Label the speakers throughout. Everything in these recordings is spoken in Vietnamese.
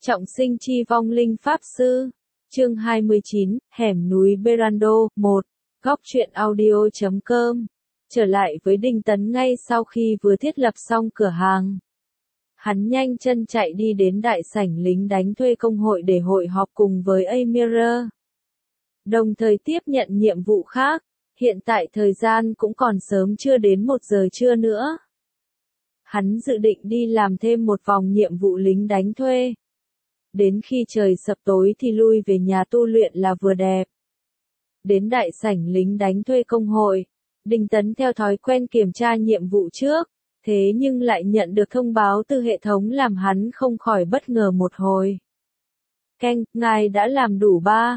Speaker 1: Trọng sinh chi vong linh Pháp Sư. Chương 29, Hẻm núi Berando, 1. Góc truyện audio.com. Trở lại với Đinh Tấn ngay sau khi vừa thiết lập xong cửa hàng. Hắn nhanh chân chạy đi đến đại sảnh lính đánh thuê công hội để hội họp cùng với Amira. Đồng thời tiếp nhận nhiệm vụ khác, hiện tại thời gian cũng còn sớm chưa đến 1 giờ trưa nữa. Hắn dự định đi làm thêm một vòng nhiệm vụ lính đánh thuê. Đến khi trời sập tối thì lui về nhà tu luyện là vừa đẹp. Đến đại sảnh lính đánh thuê công hội, Đinh Tấn theo thói quen kiểm tra nhiệm vụ trước, thế nhưng lại nhận được thông báo từ hệ thống làm hắn không khỏi bất ngờ một hồi. Ngài đã làm đủ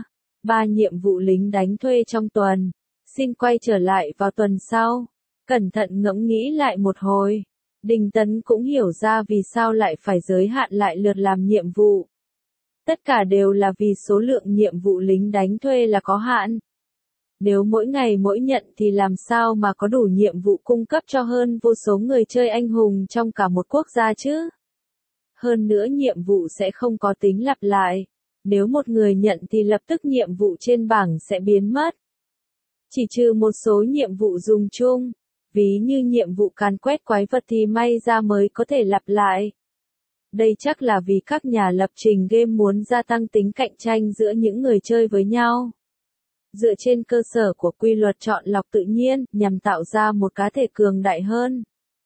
Speaker 1: 3 nhiệm vụ lính đánh thuê trong tuần, xin quay trở lại vào tuần sau. Cẩn thận ngẫm nghĩ lại một hồi, Đinh Tấn cũng hiểu ra vì sao lại phải giới hạn lại lượt làm nhiệm vụ. Tất cả đều là vì số lượng nhiệm vụ lính đánh thuê là có hạn. Nếu mỗi ngày mỗi nhận thì làm sao mà có đủ nhiệm vụ cung cấp cho hơn vô số người chơi anh hùng trong cả một quốc gia chứ? Hơn nữa nhiệm vụ sẽ không có tính lặp lại. Nếu một người nhận thì lập tức nhiệm vụ trên bảng sẽ biến mất. Chỉ trừ một số nhiệm vụ dùng chung, ví như nhiệm vụ càn quét quái vật thì may ra mới có thể lặp lại. Đây chắc là vì các nhà lập trình game muốn gia tăng tính cạnh tranh giữa những người chơi với nhau. Dựa trên cơ sở của quy luật chọn lọc tự nhiên, nhằm tạo ra một cá thể cường đại hơn.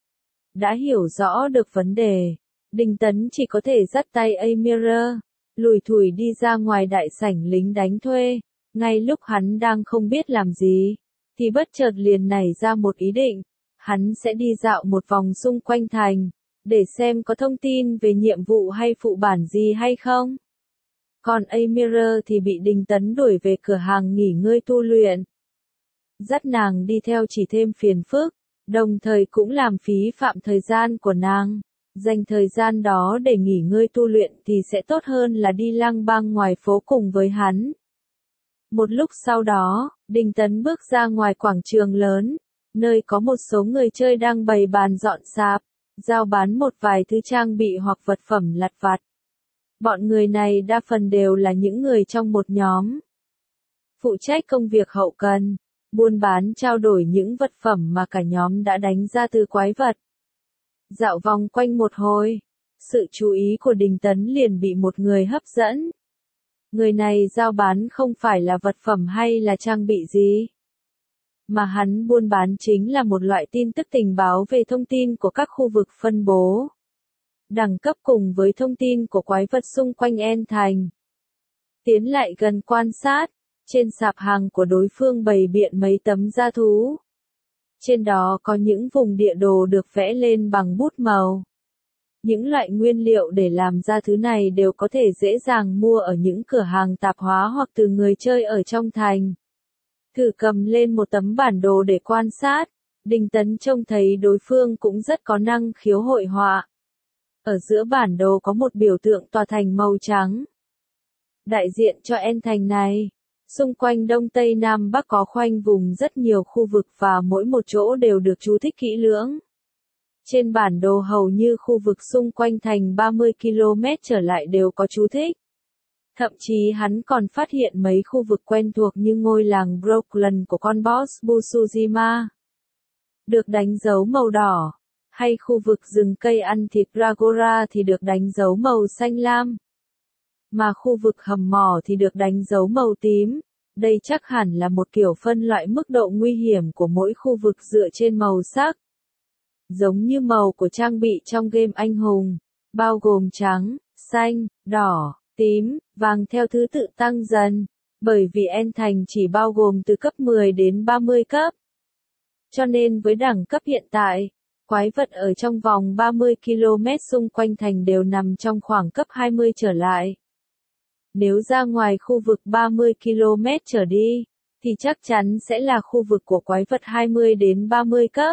Speaker 1: Đã hiểu rõ được vấn đề, Đinh Tấn chỉ có thể dắt tay Amira, lủi thủi đi ra ngoài đại sảnh lính đánh thuê. Ngay lúc hắn đang không biết làm gì, thì bất chợt liền nảy ra một ý định, hắn sẽ đi dạo một vòng xung quanh thành, để xem có thông tin về nhiệm vụ hay phụ bản gì hay không. Còn Amira thì bị Đinh Tấn đuổi về cửa hàng nghỉ ngơi tu luyện. Dắt nàng đi theo chỉ thêm phiền phức, đồng thời cũng làm phí phạm thời gian của nàng. Dành thời gian đó để nghỉ ngơi tu luyện thì sẽ tốt hơn là đi lang bang ngoài phố cùng với hắn. Một lúc sau đó, Đinh Tấn bước ra ngoài quảng trường lớn, nơi có một số người chơi đang bày bàn dọn sạp, giao bán một vài thứ trang bị hoặc vật phẩm lặt vặt. Bọn người này đa phần đều là những người trong một nhóm. Phụ trách công việc hậu cần, buôn bán trao đổi những vật phẩm mà cả nhóm đã đánh ra từ quái vật. Dạo vòng quanh một hồi, sự chú ý của Đinh Tấn liền bị một người hấp dẫn. Người này giao bán không phải là vật phẩm hay là trang bị gì, mà hắn buôn bán chính là một loại tin tức tình báo về thông tin của các khu vực phân bố, đẳng cấp cùng với thông tin của quái vật xung quanh En Thành. Tiến lại gần quan sát, trên sạp hàng của đối phương bày biện mấy tấm da thú. Trên đó có những vùng địa đồ được vẽ lên bằng bút màu. Những loại nguyên liệu để làm ra thứ này đều có thể dễ dàng mua ở những cửa hàng tạp hóa hoặc từ người chơi ở trong thành. Thử cầm lên một tấm bản đồ để quan sát, Đinh Tấn trông thấy đối phương cũng rất có năng khiếu hội họa. Ở giữa bản đồ có một biểu tượng tòa thành màu trắng, đại diện cho En Thành này. Xung quanh Đông Tây Nam Bắc có khoanh vùng rất nhiều khu vực và mỗi một chỗ đều được chú thích kỹ lưỡng. Trên bản đồ hầu như khu vực xung quanh thành 30 km trở lại đều có chú thích. Thậm chí hắn còn phát hiện mấy khu vực quen thuộc như ngôi làng Brooklyn của con boss Busujima, được đánh dấu màu đỏ, hay khu vực rừng cây ăn thịt Ragora thì được đánh dấu màu xanh lam. Mà khu vực hầm mỏ thì được đánh dấu màu tím. Đây chắc hẳn là một kiểu phân loại mức độ nguy hiểm của mỗi khu vực dựa trên màu sắc. Giống như màu của trang bị trong game anh hùng, bao gồm trắng, xanh, đỏ, tím, vàng theo thứ tự tăng dần, bởi vì En Thành chỉ bao gồm từ cấp 10 đến 30 cấp. Cho nên với đẳng cấp hiện tại, quái vật ở trong vòng 30 km xung quanh thành đều nằm trong khoảng cấp 20 trở lại. Nếu ra ngoài khu vực 30 km trở đi, thì chắc chắn sẽ là khu vực của quái vật 20 đến 30 cấp.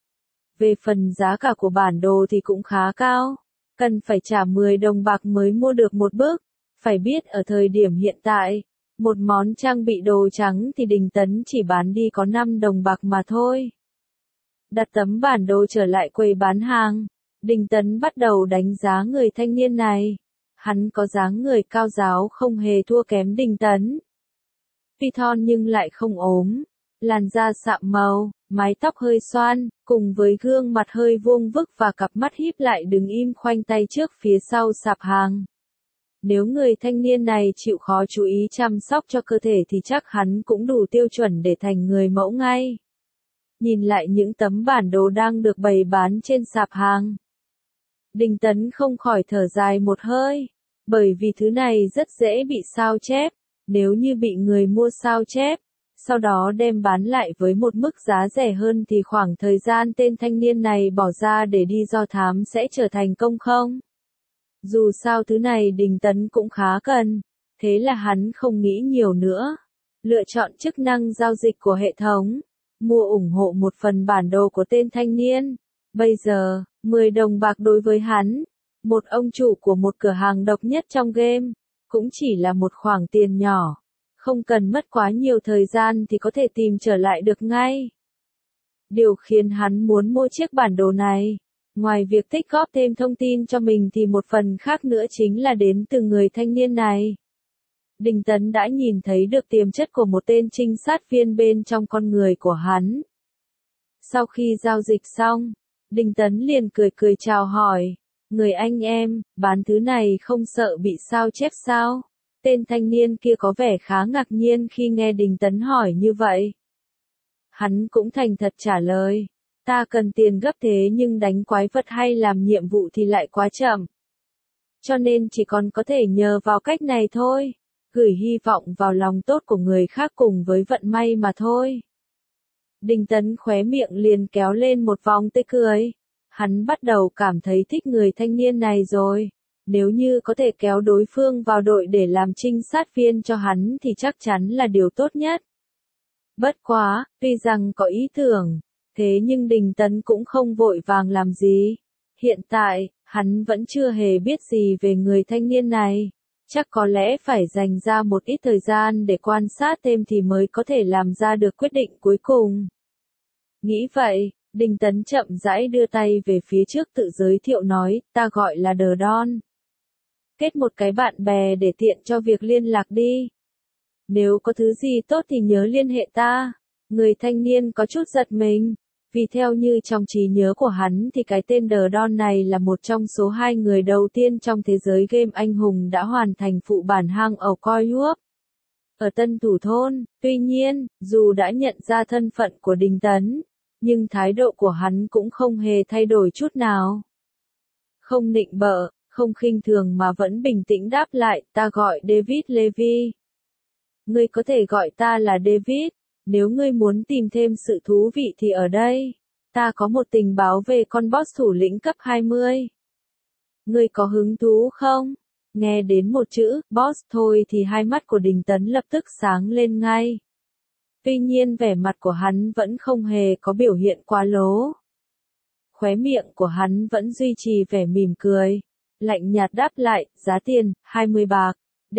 Speaker 1: Về phần giá cả của bản đồ thì cũng khá cao, cần phải trả 10 đồng bạc mới mua được một bức. Phải biết ở thời điểm hiện tại, một món trang bị đồ trắng thì Đinh Tấn chỉ bán đi có 5 đồng bạc mà thôi. Đặt tấm bản đồ trở lại quầy bán hàng, Đinh Tấn bắt đầu đánh giá người thanh niên này. Hắn có dáng người cao ráo không hề thua kém Đinh Tấn. Tuy thon nhưng lại không ốm, làn da sạm màu, mái tóc hơi xoăn, cùng với gương mặt hơi vuông vức và cặp mắt híp lại đứng im khoanh tay trước phía sau sạp hàng. Nếu người thanh niên này chịu khó chú ý chăm sóc cho cơ thể thì chắc hắn cũng đủ tiêu chuẩn để thành người mẫu ngay. Nhìn lại những tấm bản đồ đang được bày bán trên sạp hàng, Đinh Tấn không khỏi thở dài một hơi, bởi vì thứ này rất dễ bị sao chép. Nếu như bị người mua sao chép, sau đó đem bán lại với một mức giá rẻ hơn thì khoảng thời gian tên thanh niên này bỏ ra để đi do thám sẽ trở thành công không? Dù sao thứ này Đinh Tấn cũng khá cần, thế là hắn không nghĩ nhiều nữa. Lựa chọn chức năng giao dịch của hệ thống, mua ủng hộ một phần bản đồ của tên thanh niên. Bây giờ, 10 đồng bạc đối với hắn, một ông chủ của một cửa hàng độc nhất trong game, cũng chỉ là một khoản tiền nhỏ. Không cần mất quá nhiều thời gian thì có thể tìm trở lại được ngay. Điều khiến hắn muốn mua chiếc bản đồ này, ngoài việc tích góp thêm thông tin cho mình thì một phần khác nữa chính là đến từ người thanh niên này. Đinh Tấn đã nhìn thấy được tiềm chất của một tên trinh sát viên bên trong con người của hắn. Sau khi giao dịch xong, Đinh Tấn liền cười cười chào hỏi, người anh em, bán thứ này không sợ bị sao chép sao? Tên thanh niên kia có vẻ khá ngạc nhiên khi nghe Đinh Tấn hỏi như vậy. Hắn cũng thành thật trả lời, ta cần tiền gấp thế nhưng đánh quái vật hay làm nhiệm vụ thì lại quá chậm. Cho nên chỉ còn có thể nhờ vào cách này thôi, gửi hy vọng vào lòng tốt của người khác cùng với vận may mà thôi. Đinh Tấn khóe miệng liền kéo lên một vòng tươi cười. Hắn bắt đầu cảm thấy thích người thanh niên này rồi. Nếu như có thể kéo đối phương vào đội để làm trinh sát viên cho hắn thì chắc chắn là điều tốt nhất. Bất quá, tuy rằng có ý tưởng, thế nhưng Đinh Tấn cũng không vội vàng làm gì. Hiện tại, hắn vẫn chưa hề biết gì về người thanh niên này. Chắc có lẽ phải dành ra một ít thời gian để quan sát thêm thì mới có thể làm ra được quyết định cuối cùng. Nghĩ vậy, Đinh Tấn chậm rãi đưa tay về phía trước tự giới thiệu nói, ta gọi là The Don. Kết một cái bạn bè để tiện cho việc liên lạc đi. Nếu có thứ gì tốt thì nhớ liên hệ ta. Người thanh niên có chút giật mình, vì theo như trong trí nhớ của hắn thì cái tên The Don này là một trong số 2 người đầu tiên trong thế giới game anh hùng đã hoàn thành phụ bản hang ở Coi Yuop. Ở Tân Thủ Thôn, tuy nhiên, dù đã nhận ra thân phận của Đinh Tấn, nhưng thái độ của hắn cũng không hề thay đổi chút nào. Không nịnh bợ, không khinh thường mà vẫn bình tĩnh đáp lại, ta gọi David Levy. Ngươi có thể gọi ta là David, nếu ngươi muốn tìm thêm sự thú vị thì ở đây. Ta có một tình báo về con boss thủ lĩnh cấp 20. Ngươi có hứng thú không? Nghe đến một chữ, boss thôi thì hai mắt của Đinh Tấn lập tức sáng lên ngay. Tuy nhiên vẻ mặt của hắn vẫn không hề có biểu hiện quá lố. Khóe miệng của hắn vẫn duy trì vẻ mỉm cười. Lạnh nhạt đáp lại, giá tiền, 20 bạc.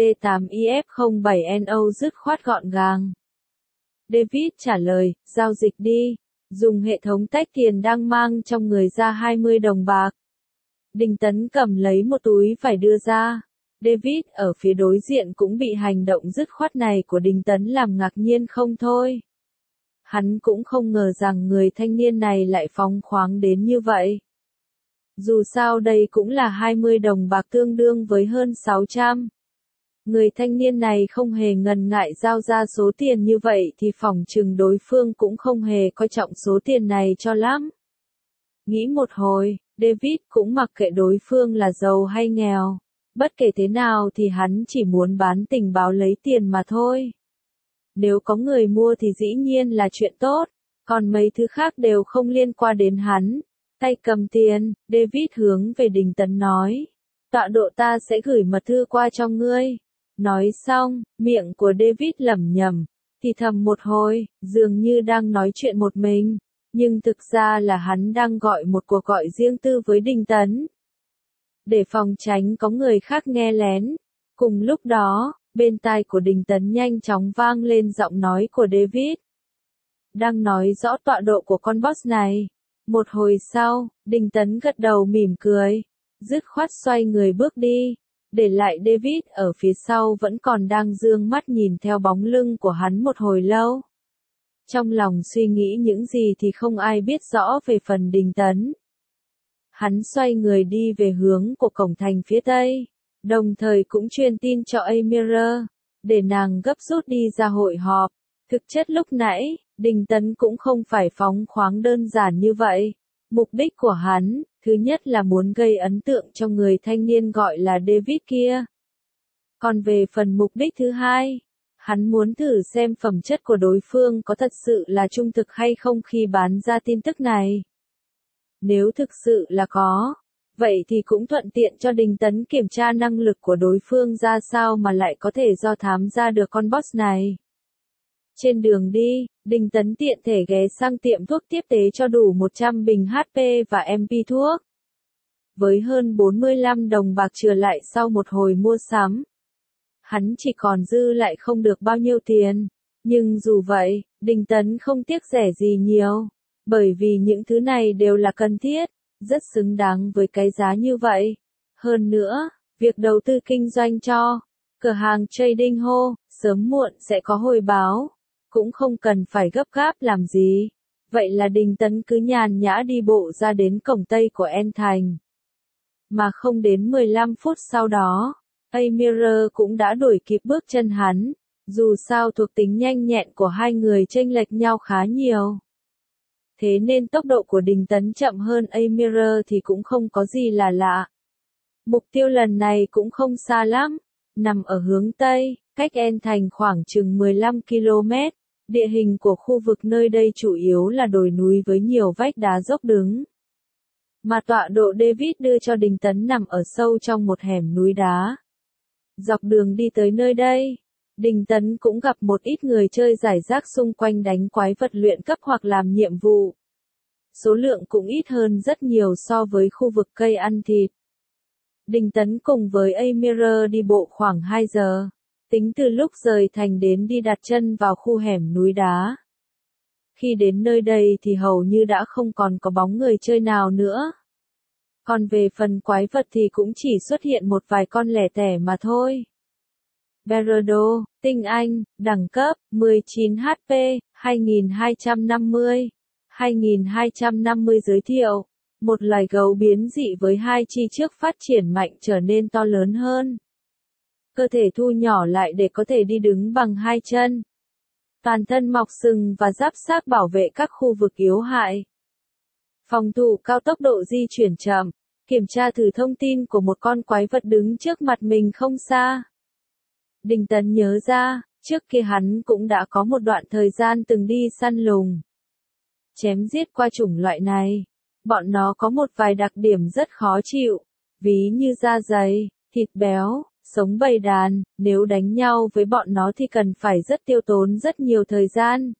Speaker 1: D8IF07NO dứt khoát gọn gàng. David trả lời, giao dịch đi. Dùng hệ thống tách tiền đang mang trong người ra 20 đồng bạc. Đinh Tấn cầm lấy một túi phải đưa ra. David ở phía đối diện cũng bị hành động dứt khoát này của Đinh Tấn làm ngạc nhiên không thôi. Hắn cũng không ngờ rằng người thanh niên này lại phóng khoáng đến như vậy. Dù sao đây cũng là 20 đồng bạc tương đương với hơn 600. Người thanh niên này không hề ngần ngại giao ra số tiền như vậy thì phỏng chừng đối phương cũng không hề coi trọng số tiền này cho lắm. Nghĩ một hồi, David cũng mặc kệ đối phương là giàu hay nghèo. Bất kể thế nào thì hắn chỉ muốn bán tình báo lấy tiền mà thôi. Nếu có người mua thì dĩ nhiên là chuyện tốt, còn mấy thứ khác đều không liên quan đến hắn. Tay cầm tiền, David hướng về Đinh Tấn nói. Tọa độ ta sẽ gửi mật thư qua cho ngươi. Nói xong, miệng của David lẩm nhẩm, thì thầm một hồi, dường như đang nói chuyện một mình. Nhưng thực ra là hắn đang gọi một cuộc gọi riêng tư với Đinh Tấn. Để phòng tránh có người khác nghe lén. Cùng lúc đó, bên tai của Đinh Tấn nhanh chóng vang lên giọng nói của David. Đang nói rõ tọa độ của con boss này. Một hồi sau, Đinh Tấn gật đầu mỉm cười. Dứt khoát xoay người bước đi. để lại David ở phía sau vẫn còn đang dương mắt nhìn theo bóng lưng của hắn một hồi lâu. Trong lòng suy nghĩ những gì thì không ai biết rõ về phần Đình Tấn. Hắn xoay người đi về hướng của cổng thành phía tây, đồng thời cũng truyền tin cho Amira, để nàng gấp rút đi ra hội họp. Thực chất lúc nãy, Đình Tấn cũng không phải phóng khoáng đơn giản như vậy. Mục đích của hắn, thứ nhất là muốn gây ấn tượng cho người thanh niên gọi là David kia. Còn về phần mục đích thứ hai, hắn muốn thử xem phẩm chất của đối phương có thật sự là trung thực hay không khi bán ra tin tức này. Nếu thực sự là có, vậy thì cũng thuận tiện cho Đình Tấn kiểm tra năng lực của đối phương ra sao mà lại có thể do thám ra được con boss này. Trên đường đi, Đình Tấn tiện thể ghé sang tiệm thuốc tiếp tế cho đủ 100 bình HP và MP thuốc. Với hơn 45 đồng bạc trừ lại sau một hồi mua sắm, hắn chỉ còn dư lại không được bao nhiêu tiền. Nhưng dù vậy, Đình Tấn không tiếc rẻ gì nhiều, bởi vì những thứ này đều là cần thiết, rất xứng đáng với cái giá như vậy. Hơn nữa, việc đầu tư kinh doanh cho cửa hàng trading hall, sớm muộn sẽ có hồi báo, cũng không cần phải gấp gáp làm gì. Vậy là Đình Tấn cứ nhàn nhã đi bộ ra đến cổng tây của En Thành. Mà không đến 15 phút sau đó, Amira cũng đã đuổi kịp bước chân hắn, dù sao thuộc tính nhanh nhẹn của hai người chênh lệch nhau khá nhiều. Thế nên tốc độ của Đình Tấn chậm hơn Amira thì cũng không có gì là lạ. Mục tiêu lần này cũng không xa lắm, nằm ở hướng Tây, cách En Thành khoảng chừng 15 km. Địa hình của khu vực nơi đây chủ yếu là đồi núi với nhiều vách đá dốc đứng. Mà tọa độ David đưa cho Đình Tấn nằm ở sâu trong một hẻm núi đá. Dọc đường đi tới nơi đây, Đình Tấn cũng gặp một ít người chơi rải rác xung quanh đánh quái vật luyện cấp hoặc làm nhiệm vụ. Số lượng cũng ít hơn rất nhiều so với khu vực cây ăn thịt. Đình Tấn cùng với Amira đi bộ khoảng 2 giờ, tính từ lúc rời thành đến đi đặt chân vào khu hẻm núi đá. Khi đến nơi đây thì hầu như đã không còn có bóng người chơi nào nữa. Còn về phần quái vật thì cũng chỉ xuất hiện một vài con lẻ tẻ mà thôi. Berardo, tinh anh, đẳng cấp, 19 HP, 2250. 2250 giới thiệu. Một loài gấu biến dị với hai chi trước phát triển mạnh trở nên to lớn hơn. Cơ thể thu nhỏ lại để có thể đi đứng bằng hai chân. Toàn thân mọc sừng và giáp xác bảo vệ các khu vực yếu hại. Phòng thủ cao, tốc độ di chuyển chậm. Kiểm tra thử thông tin của một con quái vật đứng trước mặt mình không xa. Đình Tấn nhớ ra, trước kia hắn cũng đã có một đoạn thời gian từng đi săn lùng. Chém giết qua chủng loại này. Bọn nó có một vài đặc điểm rất khó chịu, ví như da dày, thịt béo, sống bầy đàn, nếu đánh nhau với bọn nó thì cần phải rất tiêu tốn rất nhiều thời gian.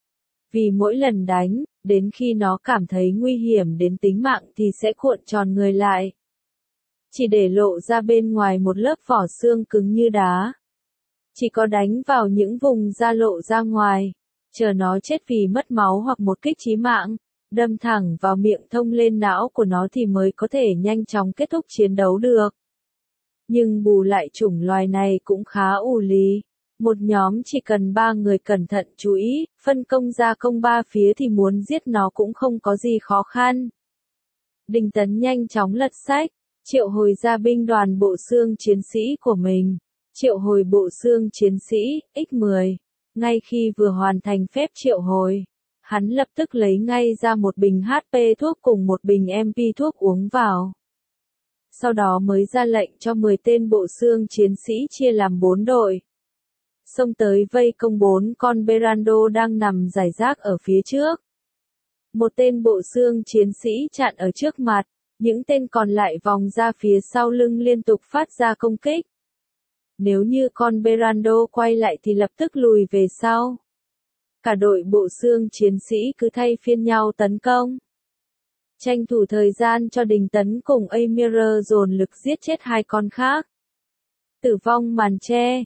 Speaker 1: Vì mỗi lần đánh, đến khi nó cảm thấy nguy hiểm đến tính mạng thì sẽ cuộn tròn người lại. Chỉ để lộ ra bên ngoài một lớp vỏ xương cứng như đá. Chỉ có đánh vào những vùng da lộ ra ngoài, chờ nó chết vì mất máu hoặc một kích chí mạng, đâm thẳng vào miệng thông lên não của nó thì mới có thể nhanh chóng kết thúc chiến đấu được. Nhưng bù lại chủng loài này cũng khá ù lì. Một nhóm chỉ cần 3 người cẩn thận chú ý, phân công ra công 3 phía thì muốn giết nó cũng không có gì khó khăn. Đình Tấn nhanh chóng lật sách, triệu hồi ra binh đoàn bộ xương chiến sĩ của mình. Triệu hồi bộ xương chiến sĩ, X10. Ngay khi vừa hoàn thành phép triệu hồi, hắn lập tức lấy ngay ra một bình HP thuốc cùng một bình MP thuốc uống vào. Sau đó mới ra lệnh cho 10 tên bộ xương chiến sĩ chia làm 4 đội. Xông tới vây công 4 con Berardo đang nằm rải rác ở phía trước. Một tên bộ xương chiến sĩ chặn ở trước mặt, những tên còn lại vòng ra phía sau lưng liên tục phát ra công kích. Nếu như con Berardo quay lại thì lập tức lùi về sau. Cả đội bộ xương chiến sĩ cứ thay phiên nhau tấn công. Tranh thủ thời gian cho Đình Tấn cùng Amira dồn lực giết chết 2 con khác. Tử vong màn tre,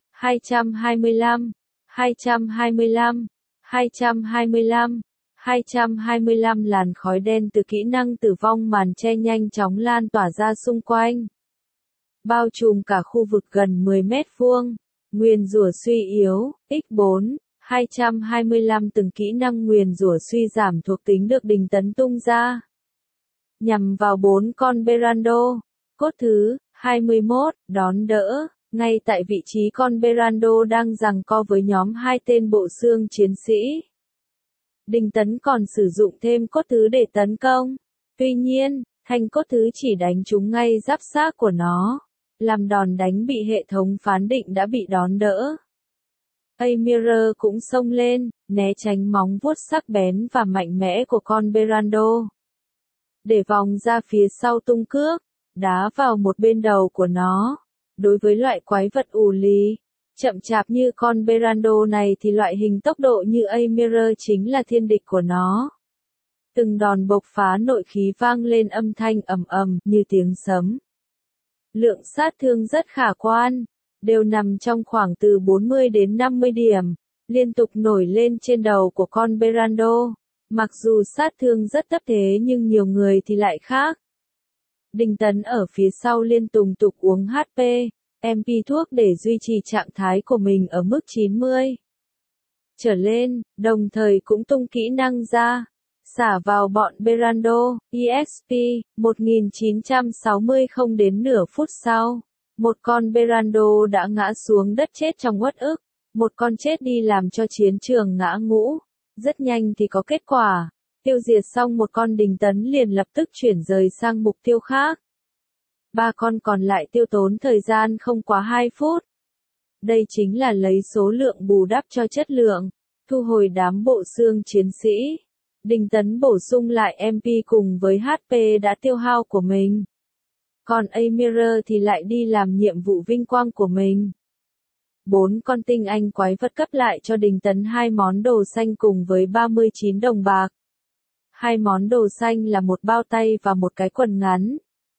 Speaker 1: 225, 225, 225, 225 làn khói đen từ kỹ năng tử vong màn tre nhanh chóng lan tỏa ra xung quanh. bao trùm cả khu vực gần 10 mét vuông. Nguyền rủa suy yếu, x4, 225 từng kỹ năng nguyền rủa suy giảm thuộc tính được Đình Tấn tung ra. Nhằm vào 4 con Berando. Cốt thứ 21, đón đỡ. Ngay tại vị trí con Berando đang giằng co với nhóm 2 tên bộ xương chiến sĩ. Đình Tấn còn sử dụng thêm cốt thứ để tấn công. Tuy nhiên, thanh cốt thứ chỉ đánh trúng ngay giáp xác của nó. Làm đòn đánh bị hệ thống phán định đã bị đón đỡ. Amir cũng xông lên, né tránh móng vuốt sắc bén và mạnh mẽ của con Berando. Để vòng ra phía sau tung cước, đá vào một bên đầu của nó. Đối với loại quái vật ù lì, chậm chạp như con Berando này thì loại hình tốc độ như Amir chính là thiên địch của nó. Từng đòn bộc phá nội khí vang lên âm thanh ầm ầm như tiếng sấm. Lượng sát thương rất khả quan, đều nằm trong khoảng từ 40 đến 50 điểm, liên tục nổi lên trên đầu của con Berando. Mặc dù sát thương rất thấp thế nhưng nhiều người thì lại khác. Đình Tấn ở phía sau liên tục uống HP, MP thuốc để duy trì trạng thái của mình ở mức 90 trở lên, đồng thời cũng tung kỹ năng ra, xả vào bọn Berando. EXP 1960. Không đến nửa phút sau, một con Berando đã ngã xuống đất chết trong uất ức, một con chết đi làm cho chiến trường ngã ngũ. Rất nhanh thì có kết quả, tiêu diệt xong một con, Đình Tấn liền lập tức chuyển rời sang mục tiêu khác. 3 con còn lại tiêu tốn thời gian không quá 2 phút. Đây chính là lấy số lượng bù đắp cho chất lượng, thu hồi đám bộ xương chiến sĩ. Đình Tấn bổ sung lại MP cùng với HP đã tiêu hao của mình. Còn Amir thì lại đi làm nhiệm vụ vinh quang của mình. 4 con tinh anh quái vật cấp lại cho Đình Tấn 2 món đồ xanh cùng với 39 đồng bạc. 2 món đồ xanh là một bao tay và một cái quần ngắn.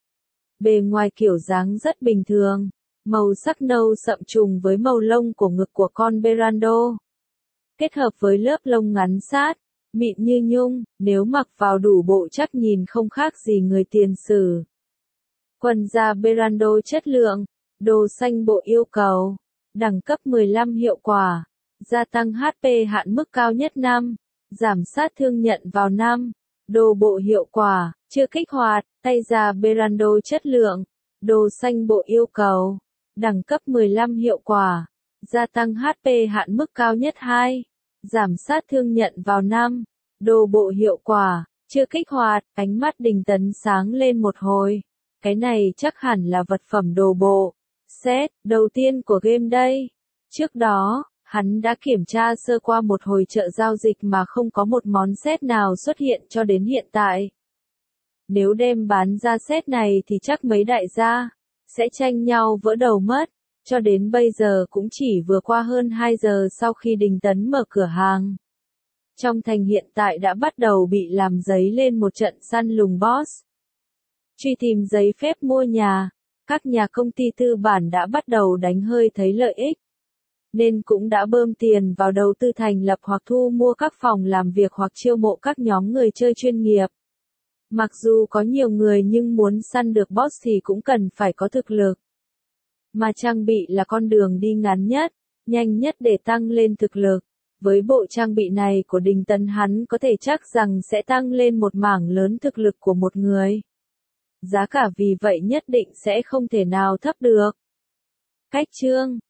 Speaker 1: Bề ngoài kiểu dáng rất bình thường, màu sắc nâu sậm trùng với màu lông của ngực của con Berando. Kết hợp với lớp lông ngắn sát, mịn như nhung, nếu mặc vào đủ bộ chắc nhìn không khác gì người tiền sử. Quần da Berando chất lượng, đồ xanh bộ yêu cầu, đẳng cấp 15 hiệu quả, gia tăng HP hạn mức cao nhất 5, giảm sát thương nhận vào 5, đồ bộ hiệu quả, chưa kích hoạt, tay da Berando chất lượng, đồ xanh bộ yêu cầu, đẳng cấp 15 hiệu quả, gia tăng HP hạn mức cao nhất 2, giảm sát thương nhận vào 5, đồ bộ hiệu quả, chưa kích hoạt. Ánh mắt Đình Tấn sáng lên một hồi. Cái này chắc hẳn là vật phẩm đồ bộ. Set đầu tiên của game đây. Trước đó, hắn đã kiểm tra sơ qua một hồi chợ giao dịch mà không có một món set nào xuất hiện cho đến hiện tại. Nếu đem bán ra set này thì chắc mấy đại gia sẽ tranh nhau vỡ đầu mất. Cho đến bây giờ cũng chỉ vừa qua hơn 2 giờ sau khi Đình Tấn mở cửa hàng. Trong thành hiện tại đã bắt đầu bị làm dấy lên một trận săn lùng boss. Truy tìm giấy phép mua nhà, các nhà công ty tư bản đã bắt đầu đánh hơi thấy lợi ích. Nên cũng đã bơm tiền vào đầu tư thành lập hoặc thu mua các phòng làm việc hoặc chiêu mộ các nhóm người chơi chuyên nghiệp. Mặc dù có nhiều người nhưng muốn săn được boss thì cũng cần phải có thực lực. Mà trang bị là con đường đi ngắn nhất, nhanh nhất để tăng lên thực lực. Với bộ trang bị này của Đình Tấn hắn có thể chắc rằng sẽ tăng lên một mảng lớn thực lực của một người. Giá cả vì vậy nhất định sẽ không thể nào thấp được. Cách chương